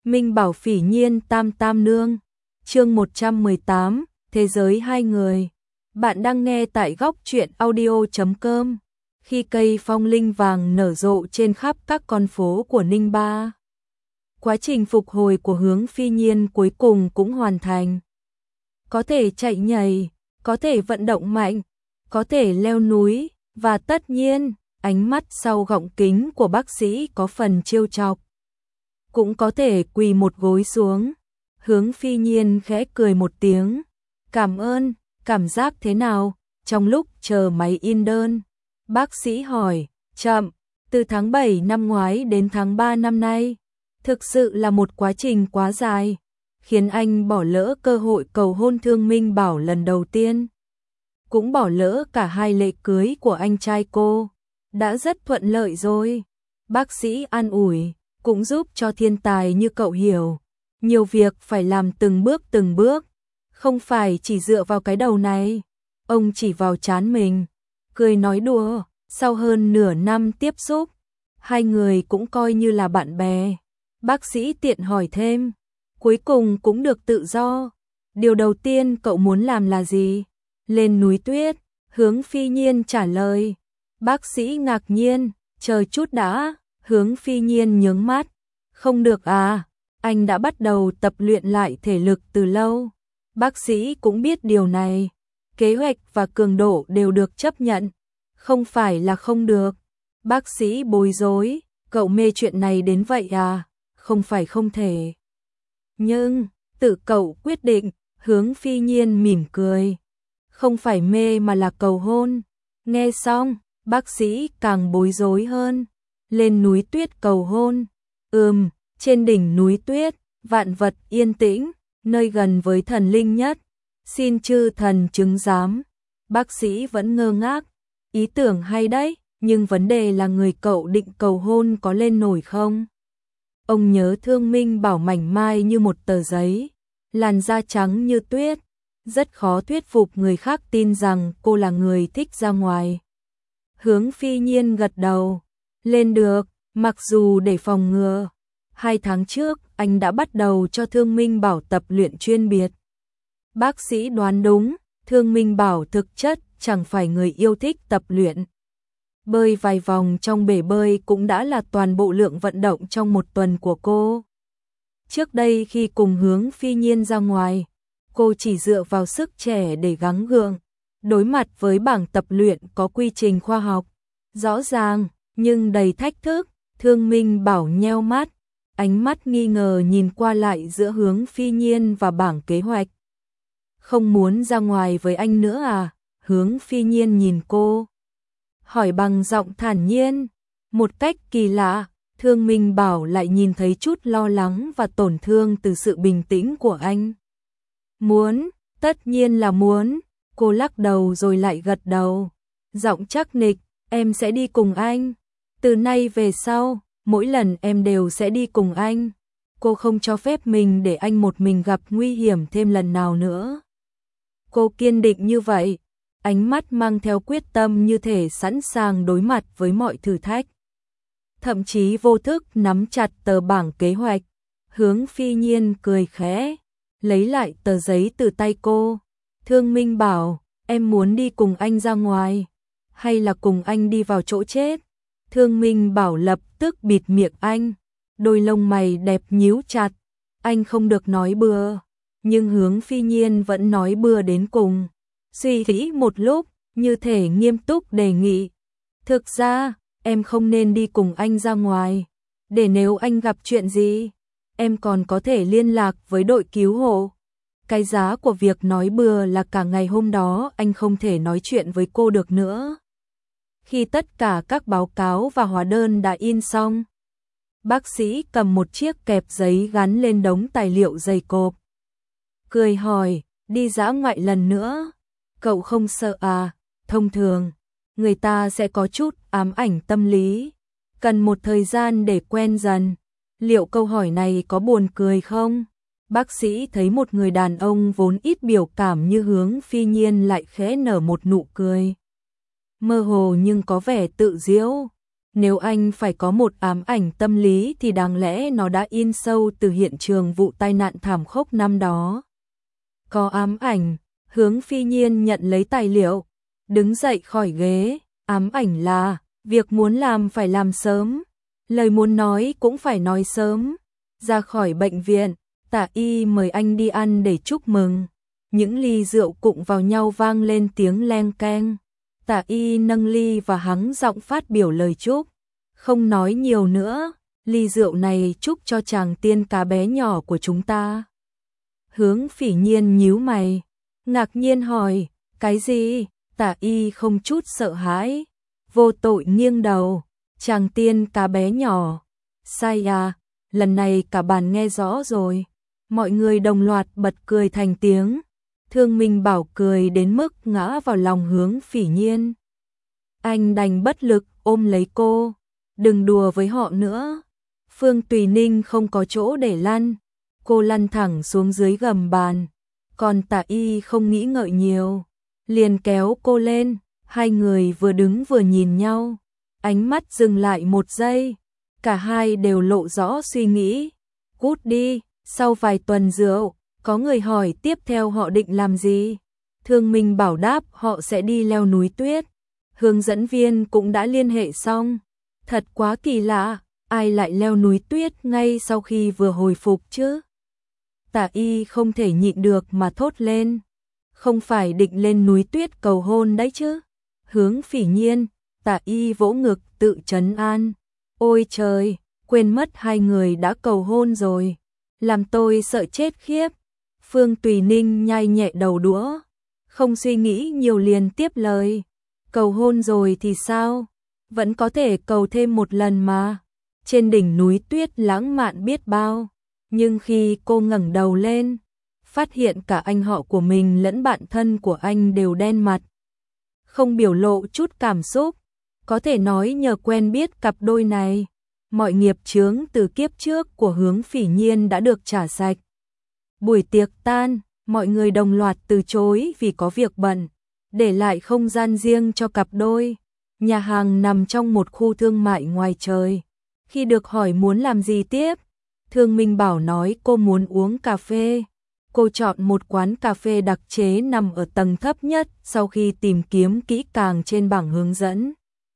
Minh Bảo Phỉ Nhiên Tam Tam Nương. Chương 118, Thế giới hai người. Bạn đang nghe tại góc truyện audio.com. Khi cây phong linh vàng nở rộ trên khắp các con phố của Ninh Ba, quá trình phục hồi của Hướng Phi Nhiên cuối cùng cũng hoàn thành. Có thể chạy nhảy, có thể vận động mạnh, có thể leo núi, và tất nhiên, ánh mắt sau gọng kính của bác sĩ có phần trêu chọc. Cũng có thể quỳ một gối xuống. Hướng Phi Nhiên khẽ cười một tiếng. Cảm ơn, cảm giác thế nào? Trong lúc chờ máy in đơn, bác sĩ hỏi, chậm, từ tháng 7 năm ngoái đến tháng 3 năm nay. Thực sự là một quá trình quá dài, khiến anh bỏ lỡ cơ hội cầu hôn Thương Minh Bảo lần đầu tiên. Cũng bỏ lỡ cả hai lễ cưới của anh trai cô. Đã rất thuận lợi rồi. Bác sĩ an ủi, cũng giúp cho thiên tài như cậu hiểu. Nhiều việc phải làm từng bước, không phải chỉ dựa vào cái đầu này. Ông chỉ vào trán mình, cười nói đùa, sau hơn nửa năm tiếp xúc, hai người cũng coi như là bạn bè. Bác sĩ tiện hỏi thêm, cuối cùng cũng được tự do. Điều đầu tiên cậu muốn làm là gì? Lên núi tuyết, Hướng Phi Nhiên trả lời. Bác sĩ ngạc nhiên, chờ chút đã. Hướng Phi Nhiên nhướng mắt, không được à, anh đã bắt đầu tập luyện lại thể lực từ lâu. Bác sĩ cũng biết điều này, kế hoạch và cường độ đều được chấp nhận, không phải là không được. Bác sĩ bối rối, cậu mê chuyện này đến vậy à, không phải không thể. Nhưng, tự cậu quyết định. Hướng Phi Nhiên mỉm cười, không phải mê mà là cầu hôn. Nghe xong, bác sĩ càng bối rối hơn. Lên núi tuyết cầu hôn. Trên đỉnh núi tuyết, vạn vật yên tĩnh, nơi gần với thần linh nhất. Xin chư thần chứng giám. Bác sĩ vẫn ngơ ngác. Ý tưởng hay đấy, nhưng vấn đề là người cậu định cầu hôn có lên nổi không? Ông nhớ Thương Minh Bảo mảnh mai như một tờ giấy, làn da trắng như tuyết. Rất khó thuyết phục người khác tin rằng cô là người thích ra ngoài. Hướng Phi Nhiên gật đầu. Lên được, mặc dù để phòng ngừa. 2 tháng trước, anh đã bắt đầu cho Thương Minh Bảo tập luyện chuyên biệt. Bác sĩ đoán đúng, Thương Minh Bảo thực chất chẳng phải người yêu thích tập luyện. Bơi vài vòng trong bể bơi cũng đã là toàn bộ lượng vận động trong một tuần của cô. Trước đây khi cùng Hướng Phi Nhiên ra ngoài, cô chỉ dựa vào sức trẻ để gắng gượng. Đối mặt với bảng tập luyện có quy trình khoa học, rõ ràng, nhưng đầy thách thức. Thương Minh Bảo nheo mắt, ánh mắt nghi ngờ nhìn qua lại giữa Hướng Phi Nhiên và bảng kế hoạch. Không muốn ra ngoài với anh nữa à? Hướng Phi Nhiên nhìn cô, hỏi bằng giọng thản nhiên. Một cách kỳ lạ, Thương Minh Bảo lại nhìn thấy chút lo lắng và tổn thương từ sự bình tĩnh của anh. Muốn, tất nhiên là muốn. Cô lắc đầu rồi lại gật đầu, giọng chắc nịch, em sẽ đi cùng anh. Từ nay về sau, mỗi lần em đều sẽ đi cùng anh. Cô không cho phép mình để anh một mình gặp nguy hiểm thêm lần nào nữa. Cô kiên định như vậy, ánh mắt mang theo quyết tâm như thể sẵn sàng đối mặt với mọi thử thách. Thậm chí vô thức nắm chặt tờ bảng kế hoạch. Hướng Phi Nhiên cười khẽ, lấy lại tờ giấy từ tay cô. Thương Minh Bảo, em muốn đi cùng anh ra ngoài, hay là cùng anh đi vào chỗ chết? Thương Minh Bảo lập tức bịt miệng anh, đôi lông mày đẹp nhíu chặt. Anh không được nói bừa, nhưng Hướng Phi Nhiên vẫn nói bừa đến cùng. Suy nghĩ một lúc, như thể nghiêm túc đề nghị. Thực ra, em không nên đi cùng anh ra ngoài, để nếu anh gặp chuyện gì, em còn có thể liên lạc với đội cứu hộ. Cái giá của việc nói bừa là cả ngày hôm đó anh không thể nói chuyện với cô được nữa. Khi tất cả các báo cáo và hóa đơn đã in xong, bác sĩ cầm một chiếc kẹp giấy gắn lên đống tài liệu dày cộp. Cười hỏi, đi dã ngoại lần nữa, cậu không sợ à? Thông thường, người ta sẽ có chút ám ảnh tâm lý, cần một thời gian để quen dần. Liệu câu hỏi này có buồn cười không? Bác sĩ thấy một người đàn ông vốn ít biểu cảm như Hướng Phi Nhiên lại khẽ nở một nụ cười. Mơ hồ nhưng có vẻ tự giễu. Nếu anh phải có một ám ảnh tâm lý thì đáng lẽ nó đã in sâu từ hiện trường vụ tai nạn thảm khốc năm đó. Có ám ảnh, Hướng Phi Nhiên nhận lấy tài liệu, đứng dậy khỏi ghế, ám ảnh là, việc muốn làm phải làm sớm, lời muốn nói cũng phải nói sớm. Ra khỏi bệnh viện, Tả Y mời anh đi ăn để chúc mừng. Những ly rượu cụng vào nhau vang lên tiếng leng keng. Tả Y nâng ly và hắng giọng phát biểu lời chúc. Không nói nhiều nữa, ly rượu này chúc cho chàng tiên cá bé nhỏ của chúng ta. Hướng Phỉ Nhiên nhíu mày, ngạc nhiên hỏi, cái gì? Tả Y không chút sợ hãi, vô tội nghiêng đầu, chàng tiên cá bé nhỏ. Sai à, lần này cả bàn nghe rõ rồi. Mọi người đồng loạt bật cười thành tiếng. Thương Minh Bảo cười đến mức ngã vào lòng Hướng Phỉ Nhiên. Anh đành bất lực ôm lấy cô. Đừng đùa với họ nữa. Phương Tùy Ninh không có chỗ để lăn. Cô lăn thẳng xuống dưới gầm bàn. Còn Tả Y không nghĩ ngợi nhiều, liền kéo cô lên. Hai người vừa đứng vừa nhìn nhau. Ánh mắt dừng lại một giây. Cả hai đều lộ rõ suy nghĩ. Cút đi. Sau vài tuần rượu, có người hỏi tiếp theo họ định làm gì. Thương Minh Bảo đáp họ sẽ đi leo núi tuyết. Hướng dẫn viên cũng đã liên hệ xong. Thật quá kỳ lạ, ai lại leo núi tuyết ngay sau khi vừa hồi phục chứ? Tả Y không thể nhịn được mà thốt lên. Không phải định lên núi tuyết cầu hôn đấy chứ? Hướng Phỉ Nhiên, Tả Y vỗ ngực tự trấn an. Ôi trời, quên mất hai người đã cầu hôn rồi. Làm tôi sợ chết khiếp. Phương Tùy Ninh nhai nhẹ đầu đũa, không suy nghĩ nhiều liền tiếp lời. Cầu hôn rồi thì sao? Vẫn có thể cầu thêm một lần mà. Trên đỉnh núi tuyết lãng mạn biết bao. Nhưng khi cô ngẩng đầu lên, phát hiện cả anh họ của mình lẫn bạn thân của anh đều đen mặt, không biểu lộ chút cảm xúc. Có thể nói nhờ quen biết cặp đôi này, mọi nghiệp chướng từ kiếp trước của Hướng Phỉ Nhiên đã được trả sạch. Buổi tiệc tan, mọi người đồng loạt từ chối vì có việc bận, để lại không gian riêng cho cặp đôi. Nhà hàng nằm trong một khu thương mại ngoài trời. Khi được hỏi muốn làm gì tiếp, Thương Minh Bảo nói cô muốn uống cà phê. Cô chọn một quán cà phê đặc chế nằm ở tầng thấp nhất sau khi tìm kiếm kỹ càng trên bảng hướng dẫn.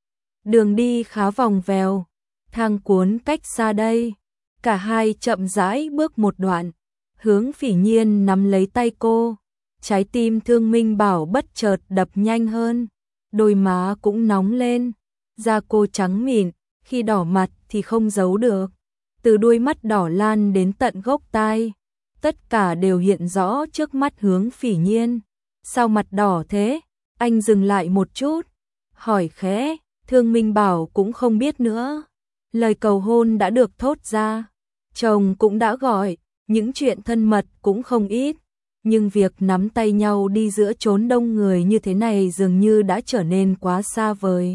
Đường đi khá vòng vèo, thang cuốn cách xa đây. Cả hai chậm rãi bước một đoạn. Hướng Phỉ Nhiên nắm lấy tay cô. Trái tim Thương Minh Bảo bất chợt đập nhanh hơn. Đôi má cũng nóng lên. Da cô trắng mịn, khi đỏ mặt thì không giấu được. Từ đuôi mắt đỏ lan đến tận gốc tai, tất cả đều hiện rõ trước mắt Hướng Phỉ Nhiên. Sao mặt đỏ thế? Anh dừng lại một chút, hỏi khẽ. Thương Minh Bảo cũng không biết nữa. Lời cầu hôn đã được thốt ra, chồng cũng đã gọi, những chuyện thân mật cũng không ít. Nhưng việc nắm tay nhau đi giữa chốn đông người như thế này dường như đã trở nên quá xa vời.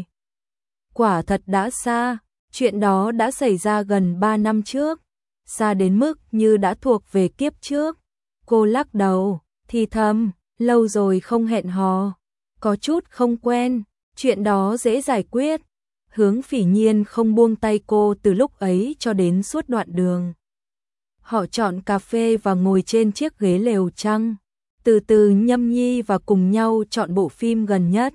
Quả thật đã xa, chuyện đó đã xảy ra gần 3 năm trước, xa đến mức như đã thuộc về kiếp trước. Cô lắc đầu, thì thầm, lâu rồi không hẹn hò, có chút không quen, chuyện đó dễ giải quyết. Hướng Phỉ Nhiên không buông tay cô từ lúc ấy cho đến suốt đoạn đường. Họ chọn cà phê và ngồi trên chiếc ghế lều trăng, từ từ nhâm nhi và cùng nhau chọn bộ phim gần nhất.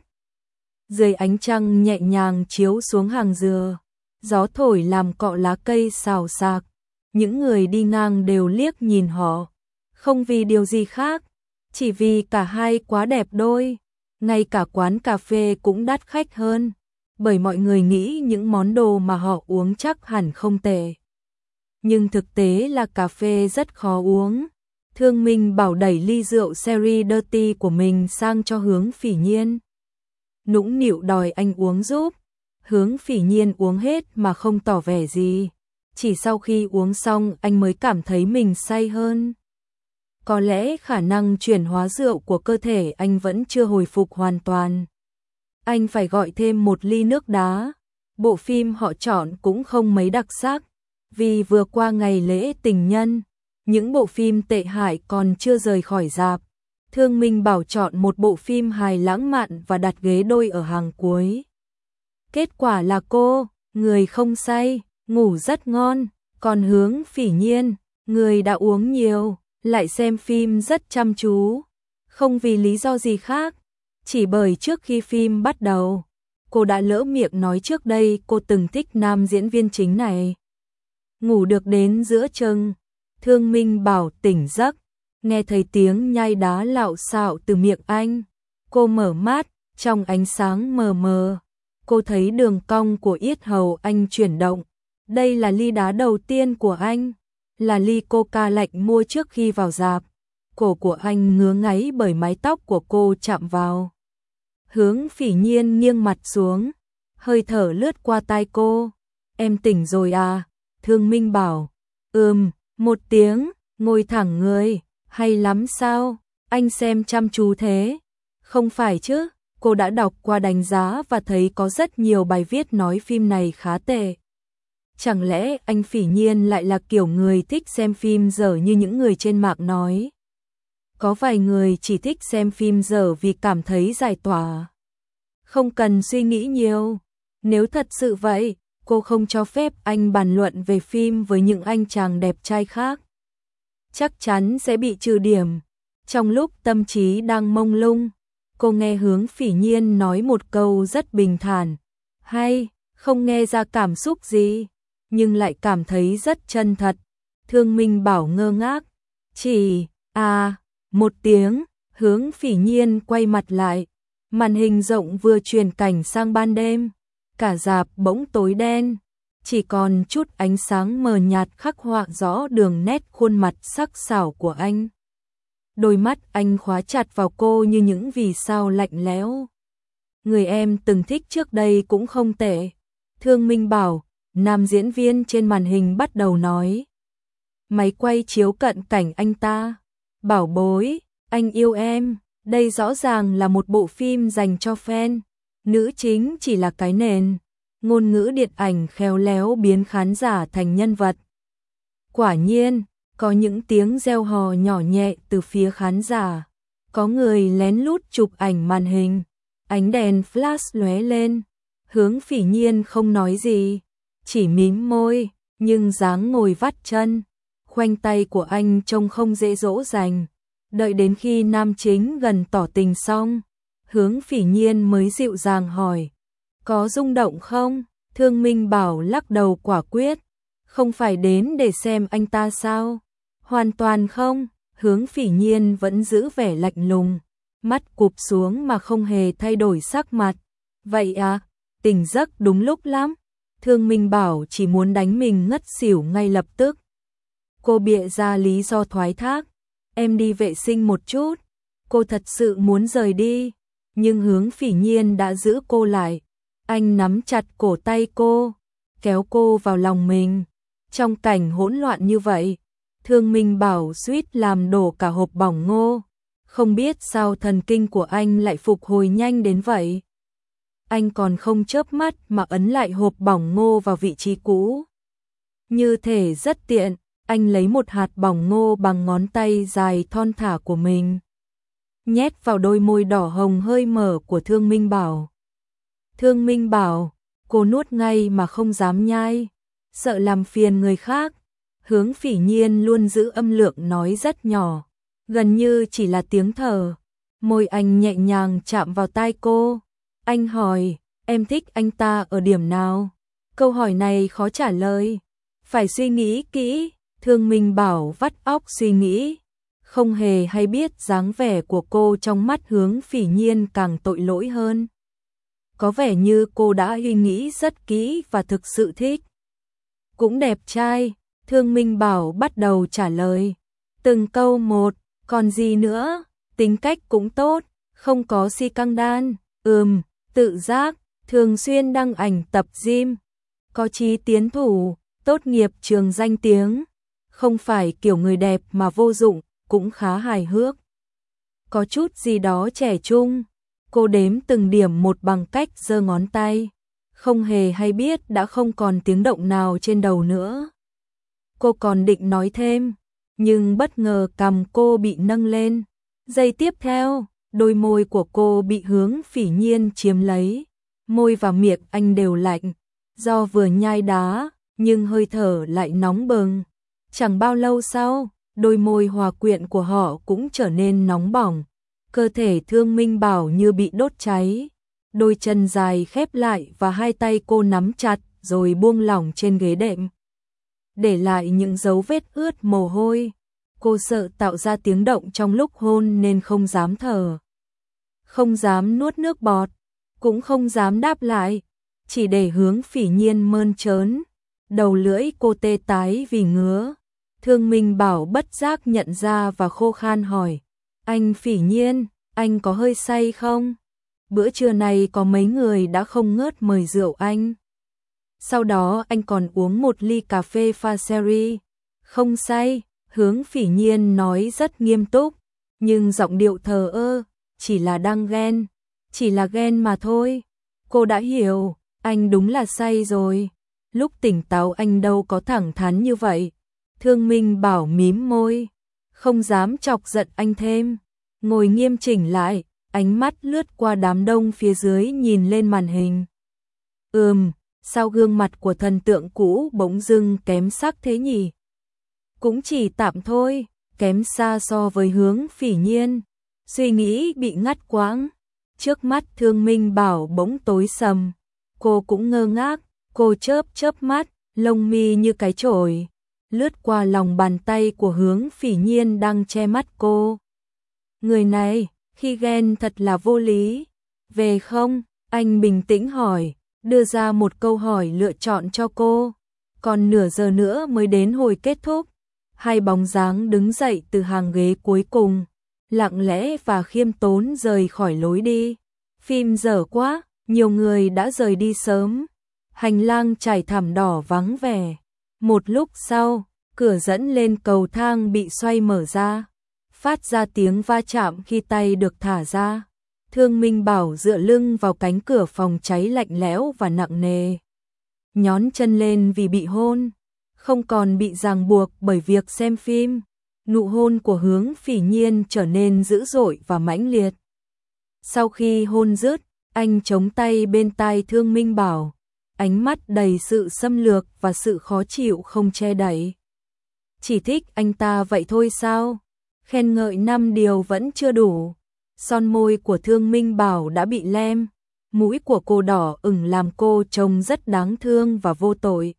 Dưới ánh trăng nhẹ nhàng chiếu xuống hàng dừa, gió thổi làm cọ lá cây xào xạc. Những người đi ngang đều liếc nhìn họ, không vì điều gì khác, chỉ vì cả hai quá đẹp đôi. Ngay cả quán cà phê cũng đắt khách hơn, bởi mọi người nghĩ những món đồ mà họ uống chắc hẳn không tệ. Nhưng thực tế là cà phê rất khó uống. Thương Minh Bảo đẩy ly rượu Sherry Dirty của mình sang cho Hướng Phỉ Nhiên, nũng nịu đòi anh uống giúp. Hướng Phỉ Nhiên uống hết mà không tỏ vẻ gì. Chỉ sau khi uống xong anh mới cảm thấy mình say hơn. Có lẽ khả năng chuyển hóa rượu của cơ thể anh vẫn chưa hồi phục hoàn toàn. Anh phải gọi thêm một ly nước đá. Bộ phim họ chọn cũng không mấy đặc sắc, vì vừa qua ngày lễ tình nhân, những bộ phim tệ hại còn chưa rời khỏi rạp. Thương Minh Bảo chọn một bộ phim hài lãng mạn và đặt ghế đôi ở hàng cuối. Kết quả là cô, người không say, ngủ rất ngon, còn Hướng Phỉ Nhiên, người đã uống nhiều, lại xem phim rất chăm chú, không vì lý do gì khác, chỉ bởi trước khi phim bắt đầu, cô đã lỡ miệng nói trước đây cô từng thích nam diễn viên chính này. Ngủ được đến giữa chừng, Thương Minh Bảo tỉnh giấc, nghe thấy tiếng nhai đá lạo xạo từ miệng anh. Cô mở mắt, trong ánh sáng mờ mờ, cô thấy đường cong của yết hầu anh chuyển động. Đây là ly đá đầu tiên của anh, là ly coca lạnh mua trước khi vào rạp. Cổ của anh ngứa ngáy bởi mái tóc của cô chạm vào. Hướng Phỉ Nhiên nghiêng mặt xuống, hơi thở lướt qua tai cô. Em tỉnh rồi à? Thương Minh bảo. Một tiếng, ngồi thẳng người. Hay lắm sao? Anh xem chăm chú thế. Không phải chứ, cô đã đọc qua đánh giá và thấy có rất nhiều bài viết nói phim này khá tệ. Chẳng lẽ anh Phỉ Nhiên lại là kiểu người thích xem phim dở như những người trên mạng nói? Có vài người chỉ thích xem phim dở vì cảm thấy giải tỏa. Không cần suy nghĩ nhiều. Nếu thật sự vậy, cô không cho phép anh bàn luận về phim với những anh chàng đẹp trai khác. Chắc chắn sẽ bị trừ điểm. Trong lúc tâm trí đang mông lung, cô nghe Hướng Phỉ Nhiên nói một câu rất bình thản. Hay, không nghe ra cảm xúc gì, nhưng lại cảm thấy rất chân thật. Thương Minh Bảo ngơ ngác. Chỉ, một tiếng, Hướng Phỉ Nhiên quay mặt lại. Màn hình rộng vừa truyền cảnh sang ban đêm. Cả rạp bỗng tối đen. Chỉ còn chút ánh sáng mờ nhạt khắc họa rõ đường nét khuôn mặt sắc sảo của anh. Đôi mắt anh khóa chặt vào cô như những vì sao lạnh lẽo. Người em từng thích trước đây cũng không tệ. Thương Minh Bảo, nam diễn viên trên màn hình bắt đầu nói. Máy quay chiếu cận cảnh anh ta. Bảo bối, anh yêu em. Đây rõ ràng là một bộ phim dành cho fan. Nữ chính chỉ là cái nền. Ngôn ngữ điện ảnh khéo léo biến khán giả thành nhân vật. Quả nhiên, có những tiếng reo hò nhỏ nhẹ từ phía khán giả. Có người lén lút chụp ảnh màn hình. Ánh đèn flash lóe lên. Hướng Phỉ Nhiên không nói gì, chỉ mím môi, nhưng dáng ngồi vắt chân. Khoanh tay của anh trông không dễ dỗ dành. Đợi đến khi nam chính gần tỏ tình xong, Hướng Phỉ Nhiên mới dịu dàng hỏi. Có rung động không? Thương Minh Bảo lắc đầu quả quyết. Không phải đến để xem anh ta sao? Hoàn toàn không. Hướng Phỉ Nhiên vẫn giữ vẻ lạnh lùng, mắt cụp xuống mà không hề thay đổi sắc mặt. Vậy à, tỉnh giấc đúng lúc lắm. Thương Minh Bảo chỉ muốn đánh mình ngất xỉu ngay lập tức. Cô bịa ra lý do thoái thác. Em đi vệ sinh một chút. Cô thật sự muốn rời đi, nhưng Hướng Phỉ Nhiên đã giữ cô lại. Anh nắm chặt cổ tay cô, kéo cô vào lòng mình. Trong cảnh hỗn loạn như vậy, Thương Minh Bảo suýt làm đổ cả hộp bỏng ngô. Không biết sao thần kinh của anh lại phục hồi nhanh đến vậy. Anh còn không chớp mắt mà ấn lại hộp bỏng ngô vào vị trí cũ. Như thể rất tiện, anh lấy một hạt bỏng ngô bằng ngón tay dài thon thả của mình, nhét vào đôi môi đỏ hồng hơi mở của Thương Minh Bảo. Thương Minh Bảo, cô nuốt ngay mà không dám nhai, sợ làm phiền người khác. Hướng Phỉ Nhiên luôn giữ âm lượng nói rất nhỏ, gần như chỉ là tiếng thở. Môi anh nhẹ nhàng chạm vào tai cô. Anh hỏi, em thích anh ta ở điểm nào? Câu hỏi này khó trả lời, phải suy nghĩ kỹ. Thương Minh Bảo vắt óc suy nghĩ, không hề hay biết dáng vẻ của cô trong mắt Hướng Phỉ Nhiên càng tội lỗi hơn. Có vẻ như cô đã suy nghĩ rất kỹ và thực sự thích. Cũng đẹp trai. Thương Minh Bảo bắt đầu trả lời từng câu một. Còn gì nữa? Tính cách cũng tốt, không có si căng đan. Tự giác, thường xuyên đăng ảnh tập gym, có chí tiến thủ, tốt nghiệp trường danh tiếng. Không phải kiểu người đẹp mà vô dụng, cũng khá hài hước. Có chút gì đó trẻ trung. Cô đếm từng điểm một bằng cách giơ ngón tay. Không hề hay biết đã không còn tiếng động nào trên đầu nữa. Cô còn định nói thêm, nhưng bất ngờ cằm cô bị nâng lên. Giây tiếp theo, đôi môi của cô bị Hướng Phỉ Nhiên chiếm lấy. Môi và miệng anh đều lạnh, do vừa nhai đá, nhưng hơi thở lại nóng bừng. Chẳng bao lâu sau, đôi môi hòa quyện của họ cũng trở nên nóng bỏng. Cơ thể Thương Minh Bảo như bị đốt cháy. Đôi chân dài khép lại và hai tay cô nắm chặt rồi buông lỏng trên ghế đệm. Để lại những dấu vết ướt mồ hôi. Cô sợ tạo ra tiếng động trong lúc hôn nên không dám thở. Không dám nuốt nước bọt, cũng không dám đáp lại. Chỉ để Hướng Phỉ Nhiên mơn trớn. Đầu lưỡi cô tê tái vì ngứa. Thương Minh Bảo bất giác nhận ra và khô khan hỏi. Anh Phỉ Nhiên, anh có hơi say không? Bữa trưa này có mấy người đã không ngớt mời rượu anh. Sau đó anh còn uống một ly cà phê pha sherry. Không say, Hướng Phỉ Nhiên nói rất nghiêm túc, nhưng giọng điệu thờ ơ, chỉ là đang ghen, chỉ là ghen mà thôi. Cô đã hiểu, anh đúng là say rồi. Lúc tỉnh táo anh đâu có thẳng thắn như vậy. Thương Minh Bảo mím môi, không dám chọc giận anh thêm. Ngồi nghiêm chỉnh lại, ánh mắt lướt qua đám đông phía dưới nhìn lên màn hình. Sao gương mặt của thần tượng cũ bỗng dưng kém sắc thế nhỉ? Cũng chỉ tạm thôi, kém xa so với Hướng Phỉ Nhiên. Suy nghĩ bị ngắt quãng. Trước mắt Thương Minh Bảo bỗng tối sầm. Cô cũng ngơ ngác, cô chớp mắt, lông mi như cái chổi lướt qua lòng bàn tay của Hướng Phỉ Nhiên đang che mắt cô. Người này, khi ghen thật là vô lý. Về không? Anh bình tĩnh hỏi, đưa ra một câu hỏi lựa chọn cho cô. Còn nửa giờ nữa mới đến hồi kết thúc. Hai bóng dáng đứng dậy từ hàng ghế cuối cùng, lặng lẽ và khiêm tốn rời khỏi lối đi. Phim dở quá, nhiều người đã rời đi sớm. Hành lang trải thảm đỏ vắng vẻ. Một lúc sau, cửa dẫn lên cầu thang bị xoay mở ra, phát ra tiếng va chạm khi tay được thả ra. Thương Minh Bảo dựa lưng vào cánh cửa phòng cháy lạnh lẽo và nặng nề. Nhón chân lên vì bị hôn, không còn bị ràng buộc bởi việc xem phim. Nụ hôn của Hướng Phỉ Nhiên trở nên dữ dội và mãnh liệt. Sau khi hôn dứt, anh chống tay bên tai Thương Minh Bảo, ánh mắt đầy sự xâm lược và sự khó chịu không che đậy. Chỉ thích anh ta vậy thôi sao? Khen ngợi 5 điều vẫn chưa đủ. Son môi của Thương Minh Bảo đã bị lem, mũi của cô đỏ ửng làm cô trông rất đáng thương và vô tội.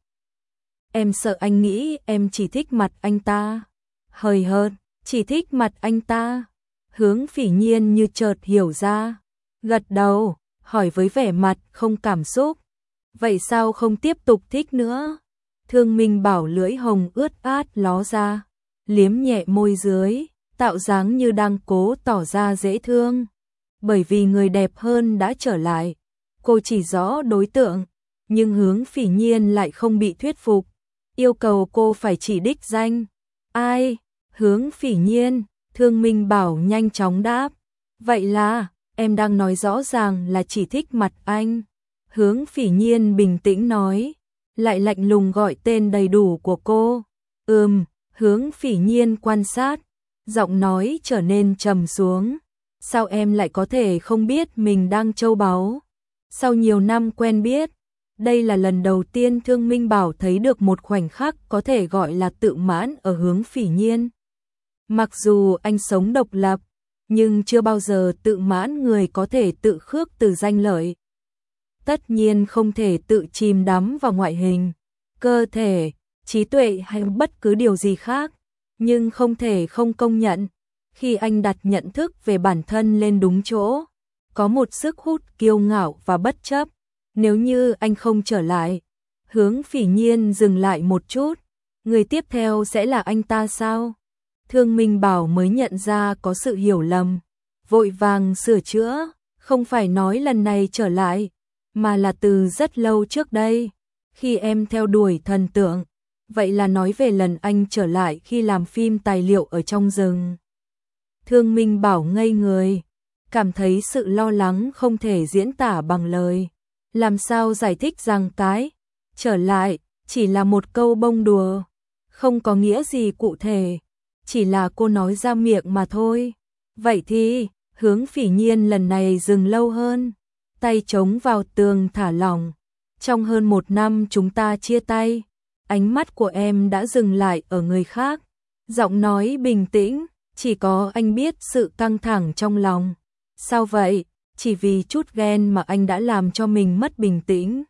Em sợ anh nghĩ em chỉ thích mặt anh ta. Hời hợt, chỉ thích mặt anh ta. Hướng Phỉ Nhiên như chợt hiểu ra, gật đầu, hỏi với vẻ mặt không cảm xúc. Vậy sao không tiếp tục thích nữa? Thương Minh Bảo lưỡi hồng ướt át ló ra, liếm nhẹ môi dưới, tạo dáng như đang cố tỏ ra dễ thương. Bởi vì người đẹp hơn đã trở lại, cô chỉ rõ đối tượng, nhưng Hướng Phỉ Nhiên lại không bị thuyết phục, yêu cầu cô phải chỉ đích danh. Ai? Hướng Phỉ Nhiên, Thương Minh Bảo nhanh chóng đáp. Vậy là, em đang nói rõ ràng là chỉ thích mặt anh. Hướng Phỉ Nhiên bình tĩnh nói, lại lạnh lùng gọi tên đầy đủ của cô. Hướng Phỉ Nhiên quan sát, giọng nói trở nên trầm xuống. Sao em lại có thể không biết mình đang châu báu? Sau nhiều năm quen biết, đây là lần đầu tiên Thương Minh Bảo thấy được một khoảnh khắc có thể gọi là tự mãn ở Hướng Phỉ Nhiên. Mặc dù anh sống độc lập, nhưng chưa bao giờ tự mãn người có thể tự khước từ danh lợi. Tất nhiên không thể tự chìm đắm vào ngoại hình, cơ thể, trí tuệ hay bất cứ điều gì khác, nhưng không thể không công nhận, khi anh đặt nhận thức về bản thân lên đúng chỗ, có một sức hút kiêu ngạo và bất chấp. Nếu như anh không trở lại, Hướng Phỉ Nhiên dừng lại một chút, người tiếp theo sẽ là anh ta sao? Thương Minh Bảo mới nhận ra có sự hiểu lầm, vội vàng sửa chữa, không phải nói lần này trở lại, mà là từ rất lâu trước đây, khi em theo đuổi thần tượng. Vậy là nói về lần anh trở lại khi làm phim tài liệu ở trong rừng. Thương Minh Bảo ngây người, cảm thấy sự lo lắng không thể diễn tả bằng lời. Làm sao giải thích rằng cái trở lại chỉ là một câu bông đùa, không có nghĩa gì cụ thể, chỉ là cô nói ra miệng mà thôi. Vậy thì, Hướng Phỉ Nhiên lần này dừng lâu hơn, tay chống vào tường thả lỏng, Trong hơn 1 năm chúng ta chia tay, ánh mắt của em đã dừng lại ở người khác. Giọng nói bình tĩnh, chỉ có anh biết sự căng thẳng trong lòng. Sao vậy? Chỉ vì chút ghen mà anh đã làm cho mình mất bình tĩnh.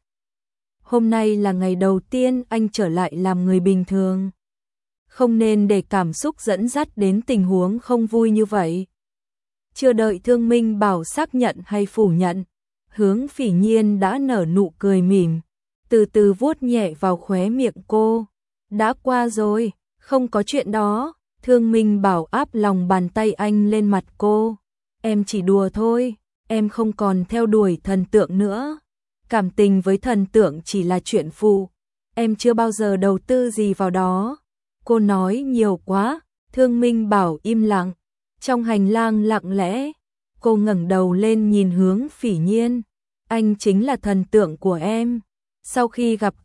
Hôm nay là ngày đầu tiên anh trở lại làm người bình thường. Không nên để cảm xúc dẫn dắt đến tình huống không vui như vậy. Chưa đợi Thương Minh Bảo xác nhận hay phủ nhận, Hướng Phỉ Nhiên đã nở nụ cười mỉm, từ từ vuốt nhẹ vào khóe miệng cô. Đã qua rồi, không có chuyện đó. Thương Minh Bảo áp lòng bàn tay anh lên mặt cô. Em chỉ đùa thôi, em không còn theo đuổi thần tượng nữa. Cảm tình với thần tượng chỉ là chuyện phụ, em chưa bao giờ đầu tư gì vào đó. Cô nói nhiều quá. Thương Minh Bảo im lặng. Trong hành lang lặng lẽ, cô ngẩng đầu lên nhìn Hướng Phỉ Nhiên. Anh chính là thần tượng của em. Sau khi gặp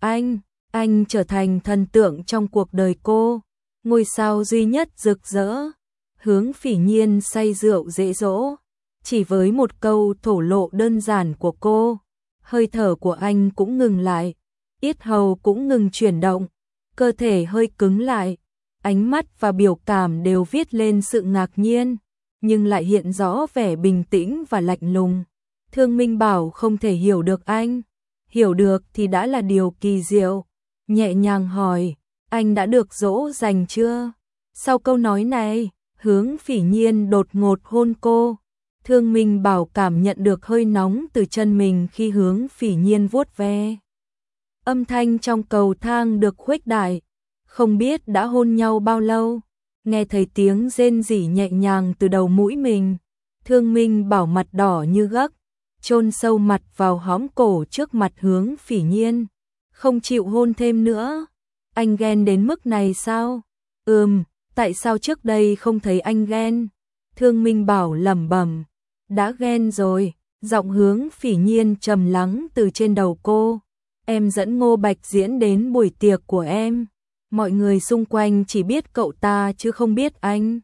anh trở thành thần tượng trong cuộc đời cô, ngôi sao duy nhất rực rỡ. Hướng Phỉ Nhiên say rượu dễ dỗ, chỉ với một câu thổ lộ đơn giản của cô, hơi thở của anh cũng ngừng lại, yết hầu cũng ngừng chuyển động, cơ thể hơi cứng lại, ánh mắt và biểu cảm đều viết lên sự ngạc nhiên, nhưng lại hiện rõ vẻ bình tĩnh và lạnh lùng. Thương Minh Bảo không thể hiểu được anh, hiểu được thì đã là điều kỳ diệu. Nhẹ nhàng hỏi, anh đã được dỗ dành chưa? Sau câu nói này, Hướng Phỉ Nhiên đột ngột hôn cô. Thương Minh Bảo cảm nhận được hơi nóng từ chân mình khi Hướng Phỉ Nhiên vuốt ve. Âm thanh trong cầu thang được khuếch đại, không biết đã hôn nhau bao lâu, nghe thấy tiếng rên rỉ nhẹ nhàng từ đầu mũi mình. Thương Minh Bảo mặt đỏ như gấc, chôn sâu mặt vào hõm cổ trước mặt Hướng Phỉ Nhiên, không chịu hôn thêm nữa. Anh ghen đến mức này sao? Tại sao trước đây không thấy anh ghen? Thương Minh Bảo lẩm bẩm. Đã ghen rồi. Giọng Hướng Phỉ Nhiên trầm lắng từ trên đầu cô. Em dẫn Ngô Bạch Diễn đến buổi tiệc của em. Mọi người xung quanh chỉ biết cậu ta chứ không biết anh.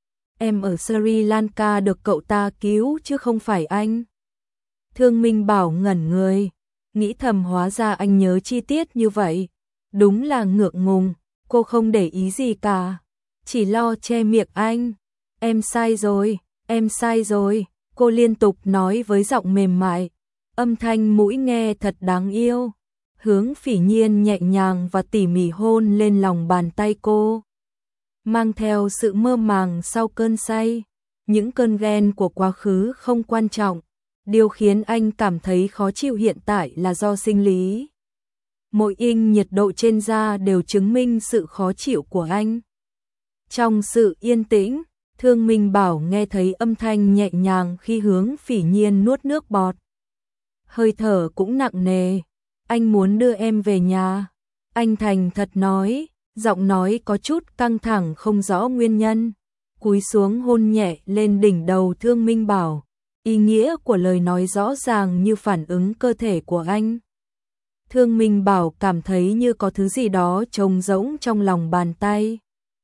Em ở Sri Lanka được cậu ta cứu chứ không phải anh. Thương Minh Bảo ngẩn người, nghĩ thầm hóa ra anh nhớ chi tiết như vậy. Đúng là ngượng ngùng, cô không để ý gì cả, chỉ lo che miệng anh. Em sai rồi, em sai rồi, cô liên tục nói với giọng mềm mại, âm thanh mũi nghe thật đáng yêu. Hướng Phỉ Nhiên nhẹ nhàng và tỉ mỉ hôn lên lòng bàn tay cô, mang theo sự mơ màng sau cơn say. Những cơn ghen của quá khứ không quan trọng, điều khiến anh cảm thấy khó chịu hiện tại là do sinh lý. Mỗi inch nhiệt độ trên da đều chứng minh sự khó chịu của anh. Trong sự yên tĩnh, Thương Minh Bảo nghe thấy âm thanh nhẹ nhàng khi Hướng Phỉ Nhiên nuốt nước bọt. Hơi thở cũng nặng nề. Anh muốn đưa em về nhà. Anh thành thật nói, giọng nói có chút căng thẳng không rõ nguyên nhân. Cúi xuống hôn nhẹ lên đỉnh đầu Thương Minh Bảo. Ý nghĩa của lời nói rõ ràng như phản ứng cơ thể của anh. Thương Minh Bảo cảm thấy như có thứ gì đó trống rỗng trong lòng bàn tay.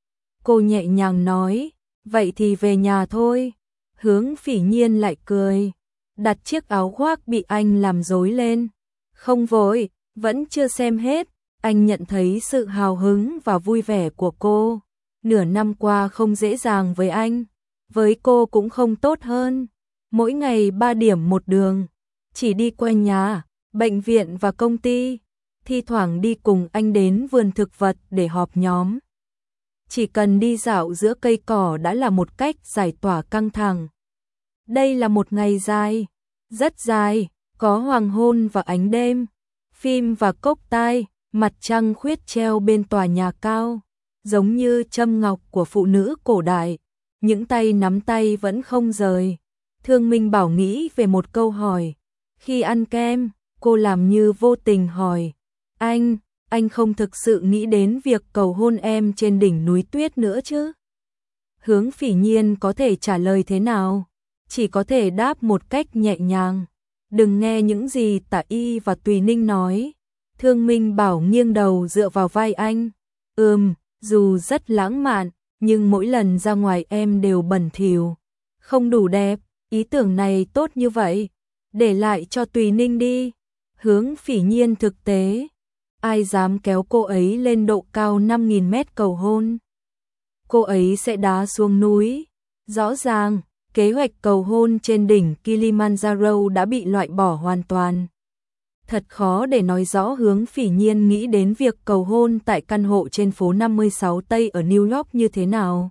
Cô nhẹ nhàng nói, vậy thì về nhà thôi. Hướng Phỉ Nhiên lại cười, đặt chiếc áo khoác bị anh làm rối lên. Không vội, vẫn chưa xem hết. Anh nhận thấy sự hào hứng và vui vẻ của cô. Nửa năm qua không dễ dàng với anh, với cô cũng không tốt hơn. Mỗi ngày 3 điểm một đường, chỉ đi qua nhà, bệnh viện và công ty, thi thoảng đi cùng anh đến vườn thực vật để họp nhóm. Chỉ cần đi dạo giữa cây cỏ đã là một cách giải tỏa căng thẳng. Đây là một ngày dài, rất dài, có hoàng hôn và ánh đêm, phim và cốc tai, mặt trăng khuyết treo bên tòa nhà cao, giống như châm ngọc của phụ nữ cổ đại, những tay nắm tay vẫn không rời. Thương Minh Bảo nghĩ về một câu hỏi. Khi ăn kem, cô làm như vô tình hỏi, anh không thực sự nghĩ đến việc cầu hôn em trên đỉnh núi tuyết nữa chứ? Hướng Phỉ Nhiên có thể trả lời thế nào? Chỉ có thể đáp một cách nhẹ nhàng. Đừng nghe những gì Tả Y và Tùy Ninh nói. Thương Minh Bảo nghiêng đầu dựa vào vai anh. Dù rất lãng mạn, nhưng mỗi lần ra ngoài em đều bẩn thỉu, không đủ đẹp. Ý tưởng này tốt như vậy, để lại cho Tùy Ninh đi. Hướng Phỉ Nhiên thực tế, ai dám kéo cô ấy lên độ cao 5.000 mét cầu hôn. Cô ấy sẽ đá xuống núi. Rõ ràng, kế hoạch cầu hôn trên đỉnh Kilimanjaro đã bị loại bỏ hoàn toàn. Thật khó để nói rõ Hướng Phỉ Nhiên nghĩ đến việc cầu hôn tại căn hộ trên phố 56 Tây ở New York như thế nào.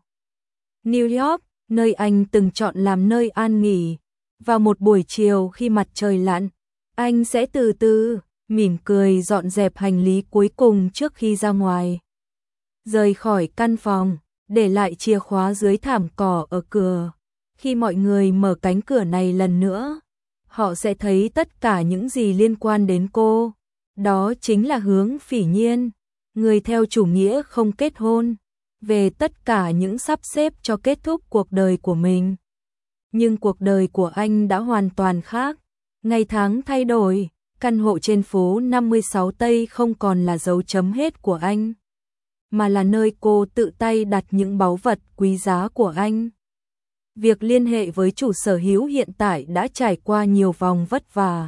New York, nơi anh từng chọn làm nơi an nghỉ. Vào một buổi chiều khi mặt trời lặn, anh sẽ từ từ, mỉm cười dọn dẹp hành lý cuối cùng trước khi ra ngoài. Rời khỏi căn phòng, để lại chìa khóa dưới thảm cỏ ở cửa. Khi mọi người mở cánh cửa này lần nữa, họ sẽ thấy tất cả những gì liên quan đến cô. Đó chính là Hướng Phỉ Nhiên, người theo chủ nghĩa không kết hôn, về tất cả những sắp xếp cho kết thúc cuộc đời của mình. Nhưng cuộc đời của anh đã hoàn toàn khác. Ngày tháng thay đổi, căn hộ trên phố 56 Tây không còn là dấu chấm hết của anh, mà là nơi cô tự tay đặt những báu vật quý giá của anh. Việc liên hệ với chủ sở hữu hiện tại đã trải qua nhiều vòng vất vả.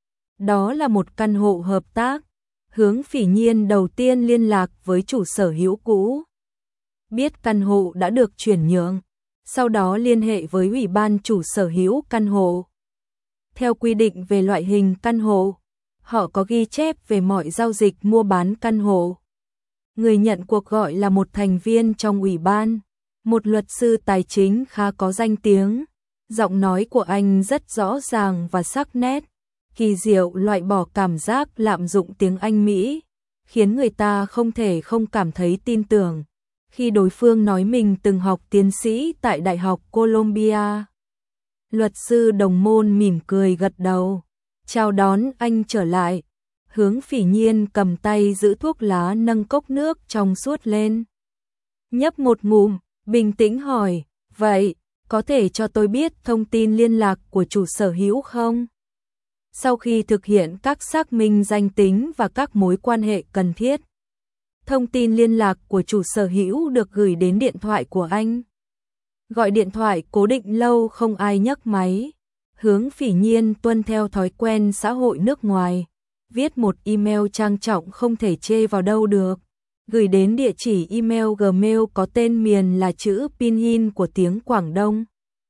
Đó là một căn hộ hợp tác. Hướng Phỉ Nhiên đầu tiên liên lạc với chủ sở hữu cũ. Biết căn hộ đã được chuyển nhượng, sau đó liên hệ với ủy ban chủ sở hữu căn hộ. Theo quy định về loại hình căn hộ, họ có ghi chép về mọi giao dịch mua bán căn hộ. Người nhận cuộc gọi là một thành viên trong ủy ban, một luật sư tài chính khá có danh tiếng. Giọng nói của anh rất rõ ràng và sắc nét, kỳ diệu loại bỏ cảm giác lạm dụng tiếng Anh Mỹ, khiến người ta không thể không cảm thấy tin tưởng khi đối phương nói mình từng học tiến sĩ tại Đại học Columbia. Luật sư đồng môn mỉm cười gật đầu, chào đón anh trở lại. Hướng Phỉ Nhiên cầm tay giữ thuốc lá nâng cốc nước trong suốt lên. Nhấp một ngụm, bình tĩnh hỏi, vậy, có thể cho tôi biết thông tin liên lạc của chủ sở hữu không? Sau khi thực hiện các xác minh danh tính và các mối quan hệ cần thiết, thông tin liên lạc của chủ sở hữu được gửi đến điện thoại của anh. Gọi điện thoại cố định lâu không ai nhấc máy. Hướng Phỉ Nhiên tuân theo thói quen xã hội nước ngoài, viết một email trang trọng không thể chê vào đâu được, gửi đến địa chỉ email Gmail có tên miền là chữ pinyin của tiếng Quảng Đông.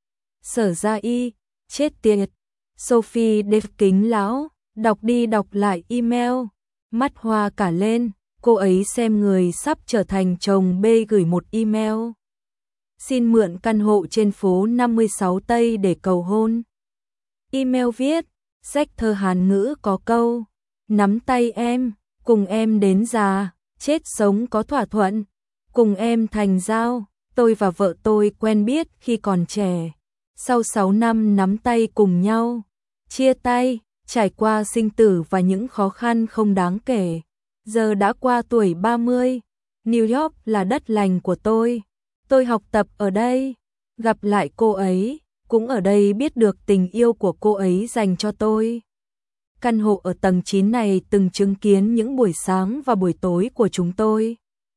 Sở Gia Y, chết tiệt. Sophie Dave kính lão, đọc đi đọc lại email, mắt hoa cả lên, cô ấy xem người sắp trở thành chồng bê gửi một email. Xin mượn căn hộ trên phố 56 Tây để cầu hôn. Email viết, sách thơ Hán ngữ có câu, nắm tay em, cùng em đến già, chết sống có thỏa thuận, cùng em thành giao. Tôi và vợ tôi quen biết khi còn trẻ, sau 6 năm nắm tay cùng nhau, chia tay, trải qua sinh tử và những khó khăn không đáng kể. Giờ đã qua tuổi 30, New York là đất lành của tôi học tập ở đây, gặp lại cô ấy, cũng ở đây biết được tình yêu của cô ấy dành cho tôi. Căn hộ ở tầng 9 này từng chứng kiến những buổi sáng và buổi tối của chúng tôi.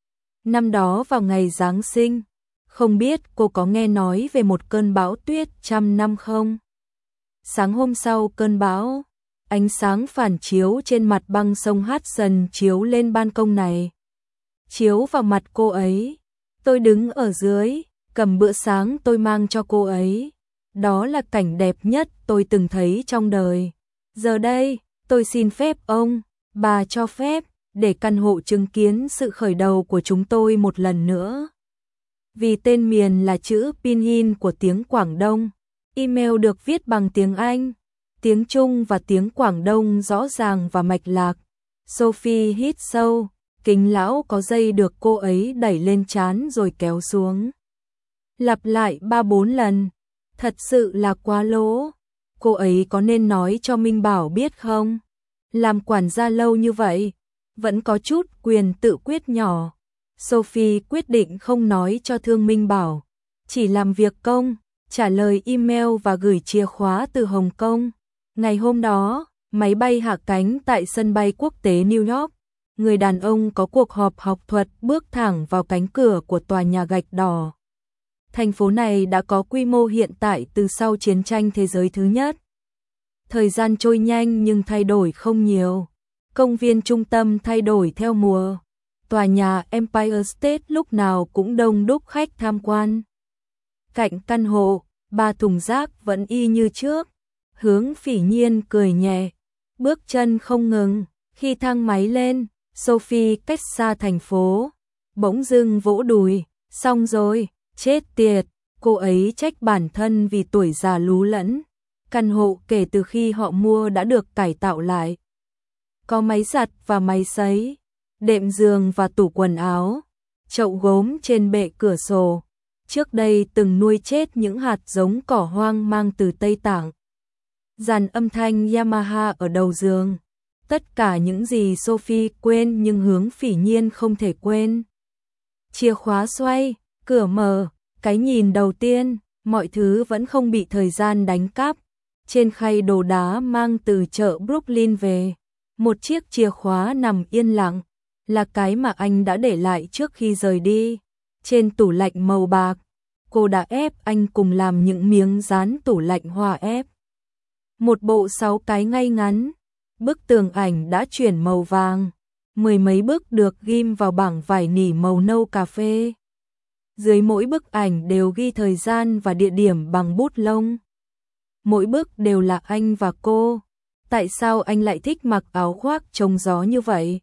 Năm đó vào ngày Giáng sinh, không biết cô có nghe nói về một cơn bão tuyết 100 năm không? Sáng hôm sau cơn bão, ánh sáng phản chiếu trên mặt băng sông Hudson chiếu lên ban công này, chiếu vào mặt cô ấy. Tôi đứng ở dưới, cầm bữa sáng tôi mang cho cô ấy. Đó là cảnh đẹp nhất tôi từng thấy trong đời. Giờ đây, tôi xin phép ông, bà cho phép, để căn hộ chứng kiến sự khởi đầu của chúng tôi một lần nữa. Vì tên miền là chữ pinyin của tiếng Quảng Đông, email được viết bằng tiếng Anh, tiếng Trung và tiếng Quảng Đông rõ ràng và mạch lạc. Sophie hít sâu, kính lão có dây được cô ấy đẩy lên trán rồi kéo xuống. Lặp lại 3-4 lần, thật sự là quá lố. Cô ấy có nên nói cho Minh Bảo biết không? Làm quản gia lâu như vậy, vẫn có chút quyền tự quyết nhỏ. Sophie quyết định không nói cho Thương Minh Bảo, chỉ làm việc công, trả lời email và gửi chìa khóa từ Hồng Kông. Ngày hôm đó, máy bay hạ cánh tại sân bay quốc tế New York. Người đàn ông có cuộc họp học thuật bước thẳng vào cánh cửa của tòa nhà gạch đỏ. Thành phố này đã có quy mô hiện tại từ sau chiến tranh thế giới thứ nhất. Thời gian trôi nhanh nhưng thay đổi không nhiều. Công viên trung tâm thay đổi theo mùa. Tòa nhà Empire State lúc nào cũng đông đúc khách tham quan. Cạnh căn hộ, 3 thùng rác vẫn y như trước. Hướng Phỉ Nhiên cười nhẹ, bước chân không ngừng. Khi thang máy lên, Sophie cách xa thành phố, bỗng dưng vỗ đùi, xong rồi, chết tiệt, cô ấy trách bản thân vì tuổi già lú lẫn. Căn hộ kể từ khi họ mua đã được cải tạo lại. Có máy giặt và máy sấy, đệm giường và tủ quần áo, chậu gốm trên bệ cửa sổ. Trước đây từng nuôi chết những hạt giống cỏ hoang mang từ Tây Tạng. Dàn âm thanh Yamaha ở đầu giường. Tất cả những gì Sophie quên nhưng Hướng Phỉ Nhiên không thể quên. Chìa khóa xoay, cửa mở, cái nhìn đầu tiên, mọi thứ vẫn không bị thời gian đánh cắp. Trên khay đồ đá mang từ chợ Brooklyn về, một chiếc chìa khóa nằm yên lặng, là cái mà anh đã để lại trước khi rời đi. Trên tủ lạnh màu bạc, cô đã ép anh cùng làm những miếng dán tủ lạnh hòa ép. Một bộ 6 cái ngay ngắn, bức tường ảnh đã chuyển màu vàng, 10 mấy bức được ghim vào bảng vải nỉ màu nâu cà phê. Dưới mỗi bức ảnh đều ghi thời gian và địa điểm bằng bút lông. Mỗi bức đều là anh và cô. Tại sao anh lại thích mặc áo khoác chống gió như vậy?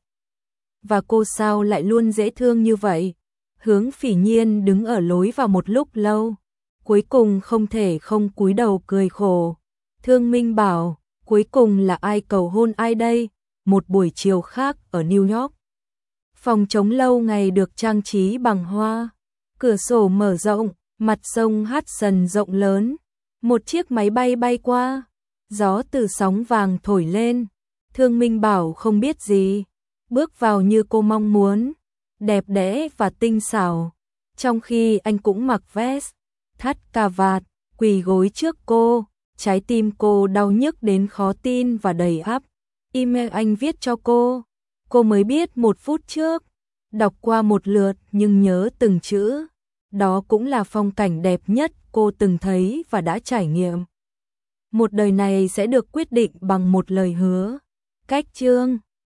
Và cô sao lại luôn dễ thương như vậy? Hướng Phỉ Nhiên đứng ở lối vào một lúc lâu, cuối cùng không thể không cúi đầu cười khổ. Thương Minh bảo, cuối cùng là ai cầu hôn ai đây? Một buổi chiều khác ở New York. Phòng trống lâu ngày được trang trí bằng hoa, cửa sổ mở rộng, mặt sông Hudson rộng lớn. Một chiếc máy bay bay qua, gió từ sóng vàng thổi lên. Thương Minh bảo không biết gì, bước vào như cô mong muốn, đẹp đẽ và tinh xảo. Trong khi anh cũng mặc vest, thắt cà vạt, quỳ gối trước cô, trái tim cô đau nhức đến khó tin và đầy áp. Email anh viết cho cô mới biết 1 phút trước, đọc qua một lượt nhưng nhớ từng chữ. Đó cũng là phong cảnh đẹp nhất cô từng thấy và đã trải nghiệm. Một đời này sẽ được quyết định bằng một lời hứa. Cách chương